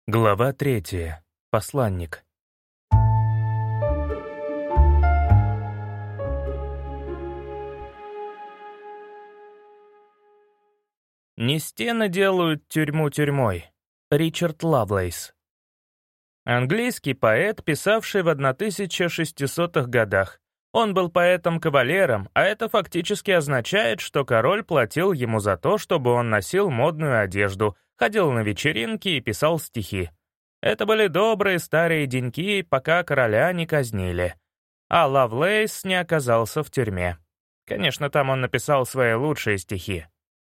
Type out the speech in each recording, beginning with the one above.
Глава 3. Посланник. Не стены делают тюрьму тюрьмой. Ричард Лавлейс. Английский поэт, писавший в 1600-х годах. Он был поэтом-кавалером, а это фактически означает, что король платил ему за то, чтобы он носил модную одежду, ходил на вечеринки и писал стихи. Это были добрые старые деньки, пока короля не казнили. А Лавлейс не оказался в тюрьме. Конечно, там он написал свои лучшие стихи.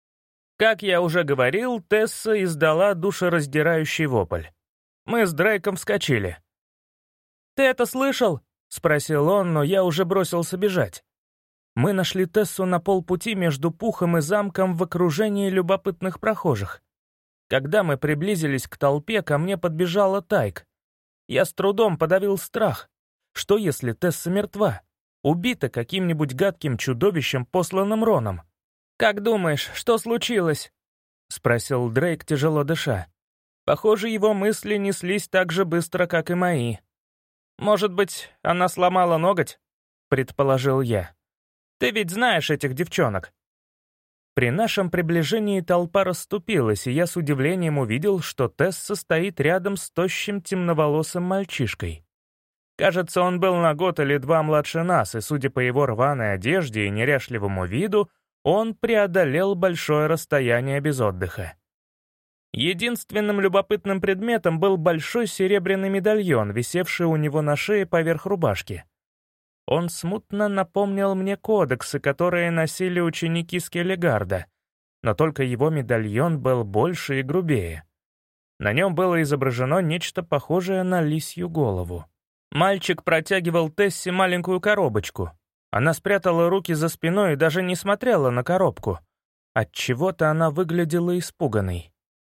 Как я уже говорил, Тесса издала душераздирающий вопль. Мы с Дрейком вскочили. «Ты это слышал?» — спросил он, но я уже бросился бежать. Мы нашли Тессу на полпути между Пухом и замком в окружении любопытных прохожих. Когда мы приблизились к толпе, ко мне подбежала Тайк. Я с трудом подавил страх. Что если Тесса мертва? Убита каким-нибудь гадким чудовищем, посланным Роном? «Как думаешь, что случилось?» — спросил Дрейк, тяжело дыша. Похоже, его мысли неслись так же быстро, как и мои. «Может быть, она сломала ноготь?» — предположил я. «Ты ведь знаешь этих девчонок». При нашем приближении толпа расступилась, и я с удивлением увидел, что Тесса стоит рядом с тощим темноволосым мальчишкой. Кажется, он был на год или два младше нас, и, судя по его рваной одежде и неряшливому виду, он преодолел большое расстояние без отдыха. Единственным любопытным предметом был большой серебряный медальон, висевший у него на шее поверх рубашки. Он смутно напомнил мне кодексы, которые носили ученики Скеллигарда, но только его медальон был больше и грубее. На нем было изображено нечто похожее на лисью голову. Мальчик протягивал Тессе маленькую коробочку. Она спрятала руки за спиной и даже не смотрела на коробку. Отчего-то она выглядела испуганной.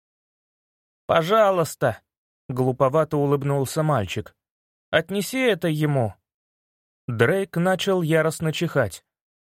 «Пожалуйста», — глуповато улыбнулся мальчик, — «отнеси это ему». Дрейк начал яростно чихать.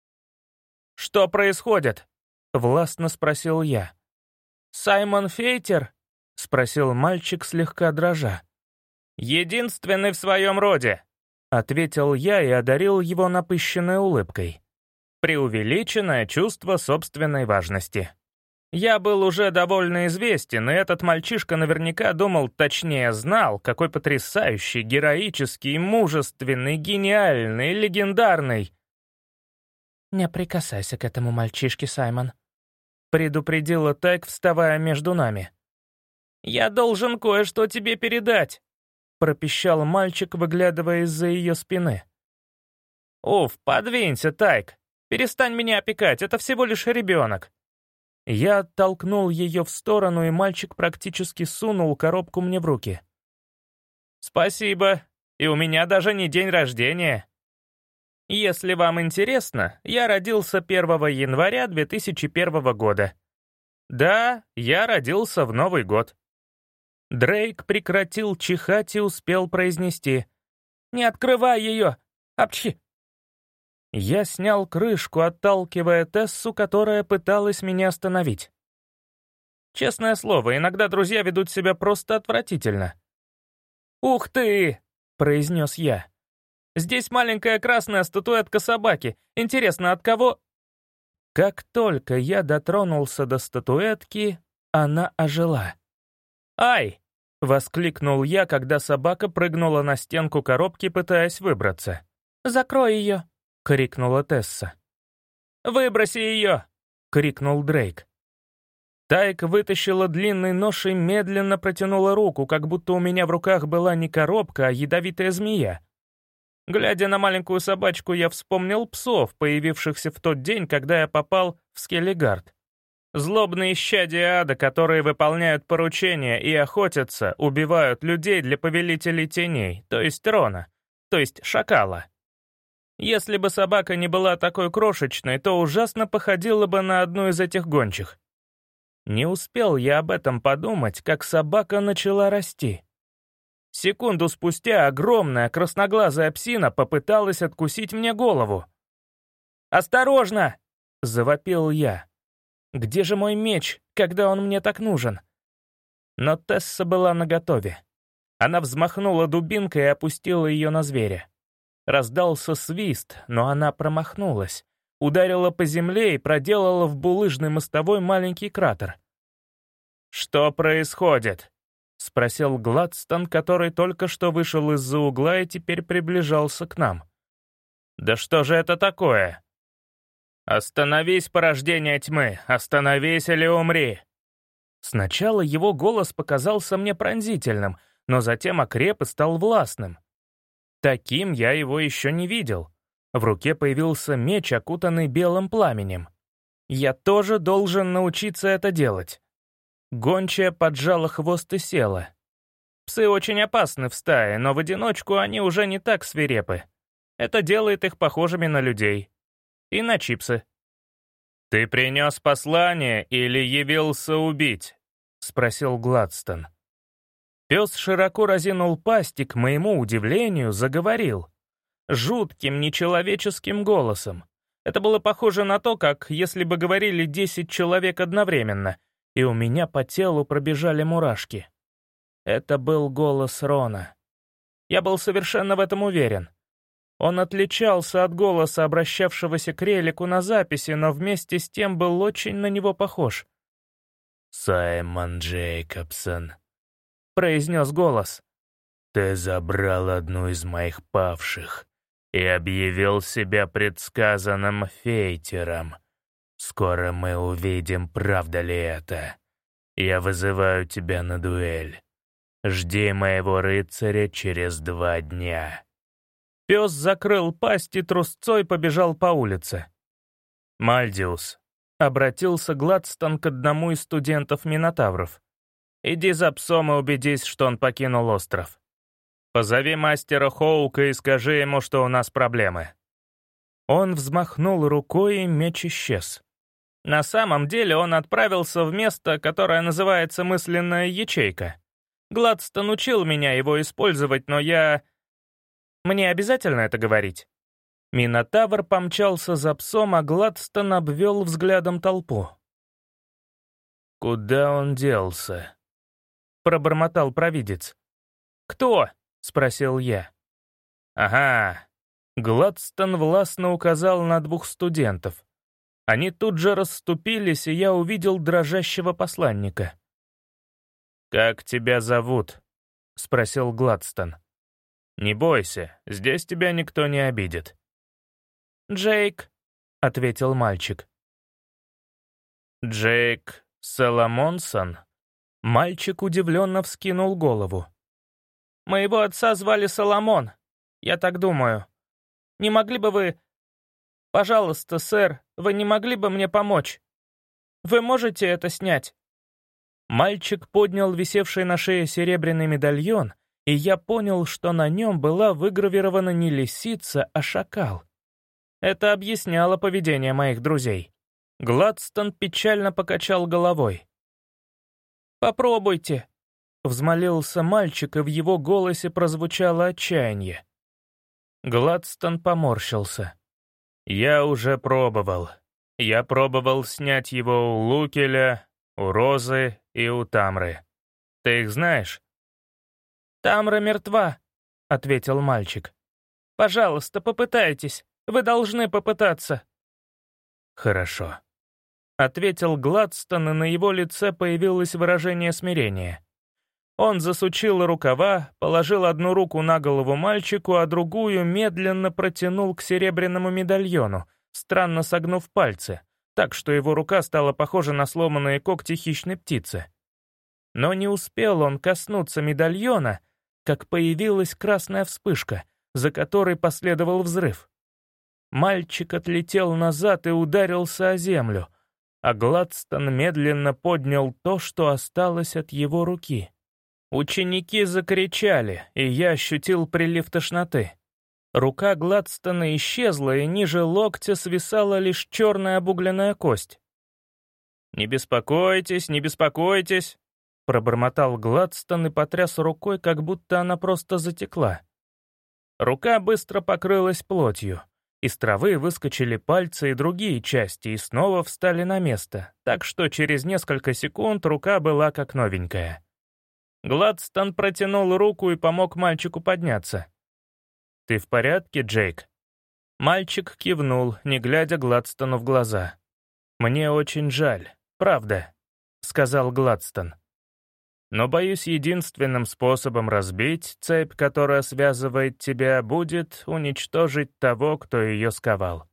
«Что происходит?» — властно спросил я. «Саймон Фейтер?» — спросил мальчик, слегка дрожа. «Единственный в своем роде», — ответил я и одарил его напыщенной улыбкой. Преувеличенное чувство собственной важности. Я был уже довольно известен, и этот мальчишка наверняка думал, точнее знал, какой потрясающий, героический, мужественный, гениальный, легендарный. «Не прикасайся к этому мальчишке, Саймон», — предупредила Тайк, вставая между нами. «Я должен кое-что тебе передать», — пропищал мальчик, выглядывая из-за ее спины. «Уф, подвинься, Тайк. Перестань меня опекать, это всего лишь ребенок». Я оттолкнул ее в сторону, и мальчик практически сунул коробку мне в руки. «Спасибо, и у меня даже не день рождения. Если вам интересно, я родился 1 января 2001 года. Да, я родился в Новый год». Дрейк прекратил чихать и успел произнести: «Не открывай ее! Апчхи!» Я снял крышку, отталкивая Тессу, которая пыталась меня остановить. Честное слово, иногда друзья ведут себя просто отвратительно. «Ух ты!» — произнес я. «Здесь маленькая красная статуэтка собаки. Интересно, от кого?» Как только я дотронулся до статуэтки, она ожила. «Ай!» — воскликнул я, когда собака прыгнула на стенку коробки, пытаясь выбраться. «Закрой ее!» — крикнула Тесса. «Выброси ее!» — крикнул Дрейк. Тайк вытащила длинный нож и медленно протянула руку, как будто у меня в руках была не коробка, а ядовитая змея. Глядя на маленькую собачку, я вспомнил псов, появившихся в тот день, когда я попал в Скеллигард. Злобные исчадия ада, которые выполняют поручения и охотятся, убивают людей для повелителей теней, то есть Рона, то есть Шакала. Если бы собака не была такой крошечной, то ужасно походила бы на одну из этих гончих. Не успел я об этом подумать, как собака начала расти. Секунду спустя огромная красноглазая псина попыталась откусить мне голову. «Осторожно!» — завопил я. «Где же мой меч, когда он мне так нужен?» Но Тесса была наготове. Она взмахнула дубинкой и опустила ее на зверя. Раздался свист, но она промахнулась, ударила по земле и проделала в булыжной мостовой маленький кратер. «Что происходит?» — спросил Гладстон, который только что вышел из-за угла и теперь приближался к нам. «Да что же это такое?» «Остановись, порождение тьмы! Остановись или умри!» Сначала его голос показался мне пронзительным, но затем окреп и стал властным. Таким я его еще не видел. В руке появился меч, окутанный белым пламенем. Я тоже должен научиться это делать. Гончая поджала хвост и села. Псы очень опасны в стае, но в одиночку они уже не так свирепы. Это делает их похожими на людей. И на чипсы. «Ты принес послание или явился убить?» — спросил Гладстон. Пес широко разинул пасть и, к моему удивлению, заговорил. Жутким, нечеловеческим голосом. Это было похоже на то, как если бы говорили 10 человек одновременно, и у меня по телу пробежали мурашки. Это был голос Рона. Я был совершенно в этом уверен. Он отличался от голоса, обращавшегося к Релику на записи, но вместе с тем был очень на него похож. «Саймон Джейкобсон», — произнес голос. «ты забрал одну из моих павших и объявил себя предсказанным фейтером. Скоро мы увидим, правда ли это. Я вызываю тебя на дуэль. Жди моего рыцаря через 2 дня». Пес закрыл пасть и трусцой побежал по улице. «Мальдиус», — обратился Гладстон к одному из студентов-минотавров. «Иди за псом и убедись, что он покинул остров. Позови мастера Хоука и скажи ему, что у нас проблемы». Он взмахнул рукой, и меч исчез. На самом деле он отправился в место, которое называется мысленная ячейка. Гладстон учил меня его использовать, но Мне обязательно это говорить? Минотавр помчался за псом, а Гладстон обвел взглядом толпу. «Куда он делся?» — пробормотал провидец. «Кто?» — спросил я. «Ага». Гладстон властно указал на 2 студентов. Они тут же расступились, и я увидел дрожащего посланника. «Как тебя зовут?» — спросил Гладстон. «Не бойся, здесь тебя никто не обидит». «Джейк», — ответил мальчик. «Джейк Соломонсон?» Мальчик удивленно вскинул голову. «Моего отца звали Соломон, я так думаю. Не могли бы вы... Пожалуйста, сэр, вы не могли бы мне помочь? Вы можете это снять?» Мальчик поднял висевший на шее серебряный медальон, и я понял, что на нем была выгравирована не лисица, а шакал. Это объясняло поведение моих друзей. Гладстон печально покачал головой. «Попробуйте», — взмолился мальчик, и в его голосе прозвучало отчаяние. Гладстон поморщился. «Я уже пробовал. Я пробовал снять его у Лукеля, у Розы и у Тамры. Ты их знаешь?» «Тамра мертва», — ответил мальчик. «Пожалуйста, попытайтесь. Вы должны попытаться». «Хорошо», — ответил Гладстон, и на его лице появилось выражение смирения. Он засучил рукава, положил одну руку на голову мальчику, а другую медленно протянул к серебряному медальону, странно согнув пальцы, так что его рука стала похожа на сломанные когти хищной птицы. Но не успел он коснуться медальона, как появилась красная вспышка, за которой последовал взрыв. Мальчик отлетел назад и ударился о землю, а Гладстон медленно поднял то, что осталось от его руки. Ученики закричали, и я ощутил прилив тошноты. Рука Гладстона исчезла, и ниже локтя свисала лишь черная обугленная кость. «Не беспокойтесь, не беспокойтесь», — пробормотал Гладстон и потряс рукой, как будто она просто затекла. Рука быстро покрылась плотью. Из травы выскочили пальцы и другие части и снова встали на место, так что через несколько секунд рука была как новенькая. Гладстон протянул руку и помог мальчику подняться. «Ты в порядке, Джейк?» Мальчик кивнул, не глядя Гладстону в глаза. «Мне очень жаль, правда», — сказал Гладстон. «Но, боюсь, единственным способом разбить цепь, которая связывает тебя, будет уничтожить того, кто ее сковал».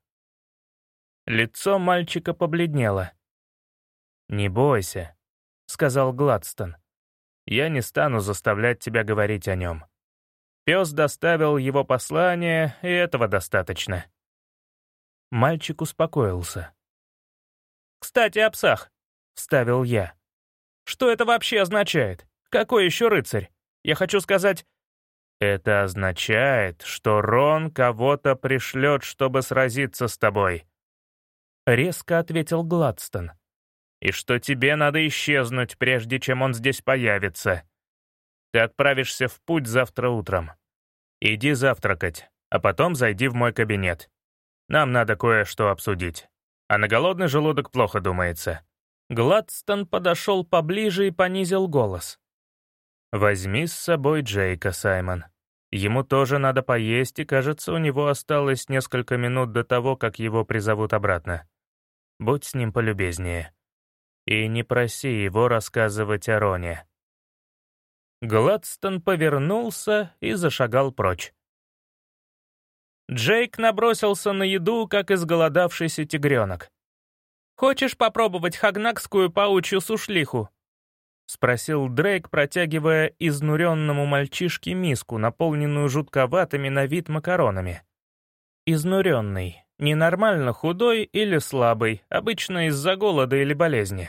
Лицо мальчика побледнело. «Не бойся», — сказал Гладстон. «Я не стану заставлять тебя говорить о нем. Пес доставил его послание, и этого достаточно». Мальчик успокоился. «Кстати, о псах», — вставил я. «Что это вообще означает? Какой еще рыцарь? Я хочу сказать...» «Это означает, что Рон кого-то пришлет, чтобы сразиться с тобой», — резко ответил Гладстон. «И что тебе надо исчезнуть, прежде чем он здесь появится. Ты отправишься в путь завтра утром. Иди завтракать, а потом зайди в мой кабинет. Нам надо кое-что обсудить. А на голодный желудок плохо думается». Гладстон подошел поближе и понизил голос. «Возьми с собой Джейка, Саймон. Ему тоже надо поесть, и, кажется, у него осталось несколько минут до того, как его призовут обратно. Будь с ним полюбезнее. И не проси его рассказывать о Роне». Гладстон повернулся и зашагал прочь. Джейк набросился на еду, как изголодавшийся тигренок. «Хочешь попробовать хагнакскую паучью сушлиху?» — спросил Дрейк, протягивая изнуренному мальчишке миску, наполненную жутковатыми на вид макаронами. Изнуренный, ненормально худой или слабый, обычно из-за голода или болезни.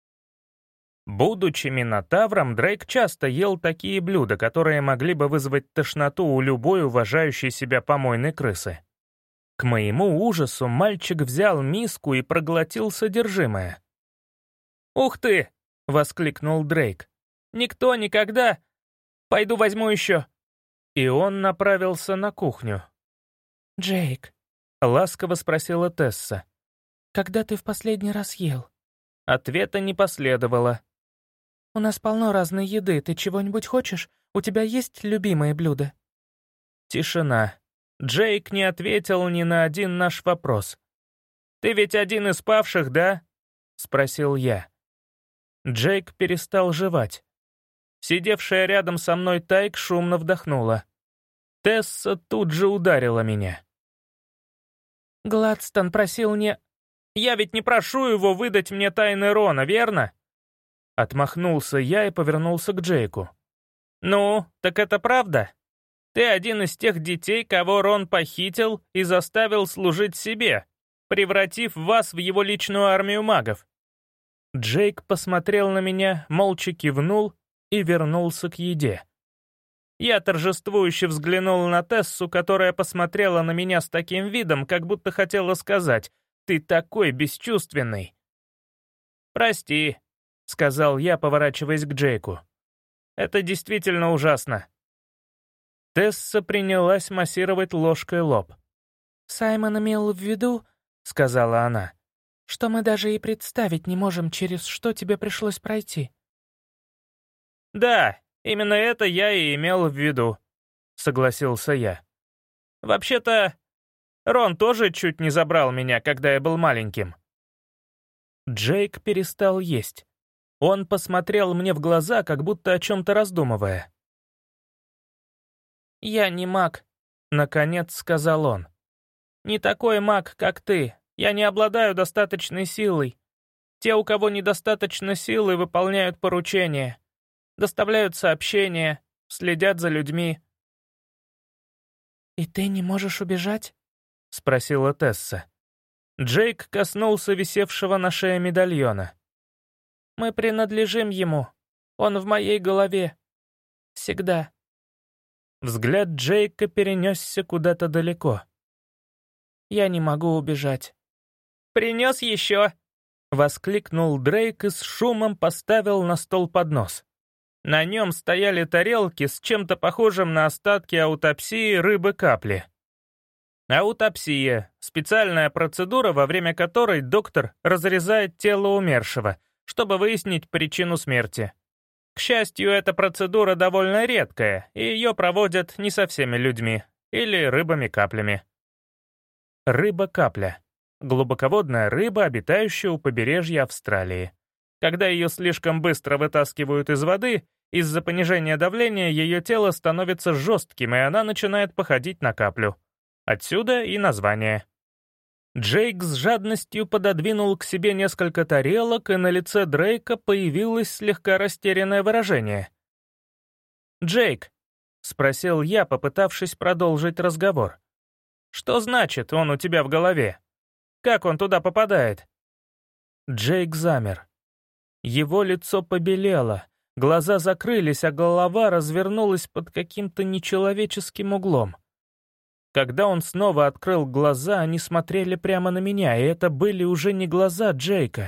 Будучи минотавром, Дрейк часто ел такие блюда, которые могли бы вызвать тошноту у любой уважающей себя помойной крысы. К моему ужасу мальчик взял миску и проглотил содержимое. «Ух ты!» — воскликнул Дрейк. «Никто никогда! Пойду возьму еще!» И он направился на кухню. «Джейк», — ласково спросила Тесса. «когда ты в последний раз ел?» Ответа не последовало. «У нас полно разной еды. Ты чего-нибудь хочешь? У тебя есть любимое блюдо?» Тишина. Джейк не ответил ни на один наш вопрос. «Ты ведь один из павших, да?» — спросил я. Джейк перестал жевать. Сидевшая рядом со мной Тайк шумно вдохнула. Тесса тут же ударила меня. «Гладстон просил не...» «Я ведь не прошу его выдать мне тайны Рона, верно?» Отмахнулся я и повернулся к Джейку. «Ну, так это правда? Ты один из тех детей, кого Рон похитил и заставил служить себе, превратив вас в его личную армию магов». Джейк посмотрел на меня, молча кивнул и вернулся к еде. Я торжествующе взглянул на Тессу, которая посмотрела на меня с таким видом, как будто хотела сказать: «Ты такой бесчувственный». «Прости», — сказал я, поворачиваясь к Джейку. «Это действительно ужасно». Тесса принялась массировать ложкой лоб. «Саймон имел в виду, — сказала она, — что мы даже и представить не можем, через что тебе пришлось пройти». «Да, именно это я и имел в виду», — согласился я. «Вообще-то, Рон тоже чуть не забрал меня, когда я был маленьким». Джейк перестал есть. Он посмотрел мне в глаза, как будто о чем-то раздумывая. «Я не маг», — наконец сказал он. «Не такой маг, как ты. Я не обладаю достаточной силой. Те, у кого недостаточно силы, выполняют поручения, доставляют сообщения, следят за людьми». «И ты не можешь убежать?» — спросила Тесса. Джейк коснулся висевшего на шее медальона. «Мы принадлежим ему. Он в моей голове. Всегда». Взгляд Джейка перенесся куда-то далеко. «Я не могу убежать». «Принес еще!» — воскликнул Дрейк и с шумом поставил на стол поднос. На нем стояли тарелки с чем-то похожим на остатки аутопсии рыбы-капли. Аутопсия — специальная процедура, во время которой доктор разрезает тело умершего, чтобы выяснить причину смерти. К счастью, эта процедура довольно редкая, и ее проводят не со всеми людьми, или рыбами-каплями. Рыба-капля. Глубоководная рыба, обитающая у побережья Австралии. Когда ее слишком быстро вытаскивают из воды, из-за понижения давления ее тело становится жестким, и она начинает походить на каплю. Отсюда и название. Джейк с жадностью пододвинул к себе несколько тарелок, и на лице Дрейка появилось слегка растерянное выражение. «Джейк», — спросил я, попытавшись продолжить разговор, «что значит он у тебя в голове? Как он туда попадает?» Джейк замер. Его лицо побелело, глаза закрылись, а голова развернулась под каким-то нечеловеческим углом. Когда он снова открыл глаза, они смотрели прямо на меня, и это были уже не глаза Джейка.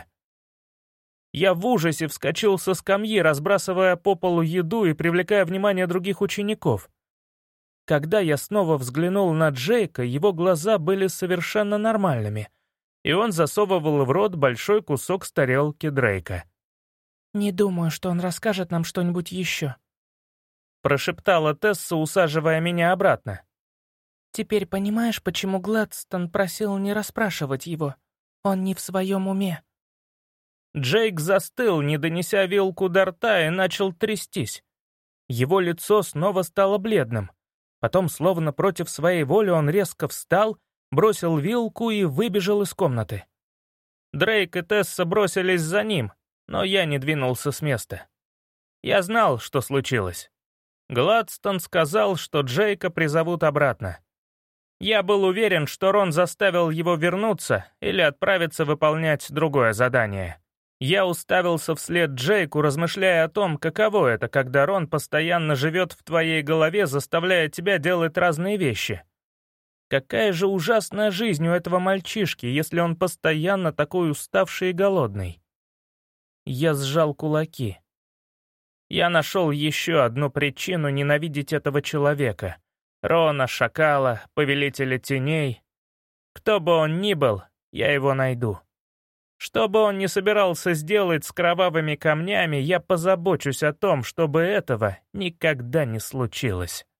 Я в ужасе вскочил со скамьи, разбрасывая по полу еду и привлекая внимание других учеников. Когда я снова взглянул на Джейка, его глаза были совершенно нормальными, и он засовывал в рот большой кусок с тарелки Дрейка. «Не думаю, что он расскажет нам что-нибудь еще», — прошептала Тесса, усаживая меня обратно. «Теперь понимаешь, почему Гладстон просил не расспрашивать его? Он не в своем уме». Джейк застыл, не донеся вилку до рта, и начал трястись. Его лицо снова стало бледным. Потом, словно против своей воли, он резко встал, бросил вилку и выбежал из комнаты. Дрейк и Тесса бросились за ним, но я не двинулся с места. Я знал, что случилось. Гладстон сказал, что Джейка призовут обратно. Я был уверен, что Рон заставил его вернуться или отправиться выполнять другое задание. Я уставился вслед Джейку, размышляя о том, каково это, когда Рон постоянно живет в твоей голове, заставляя тебя делать разные вещи. Какая же ужасная жизнь у этого мальчишки, если он постоянно такой уставший и голодный. Я сжал кулаки. Я нашел еще одну причину ненавидеть этого человека. Рона, Шакала, Повелителя Теней. Кто бы он ни был, я его найду. Что бы он ни собирался сделать с кровавыми камнями, я позабочусь о том, чтобы этого никогда не случилось.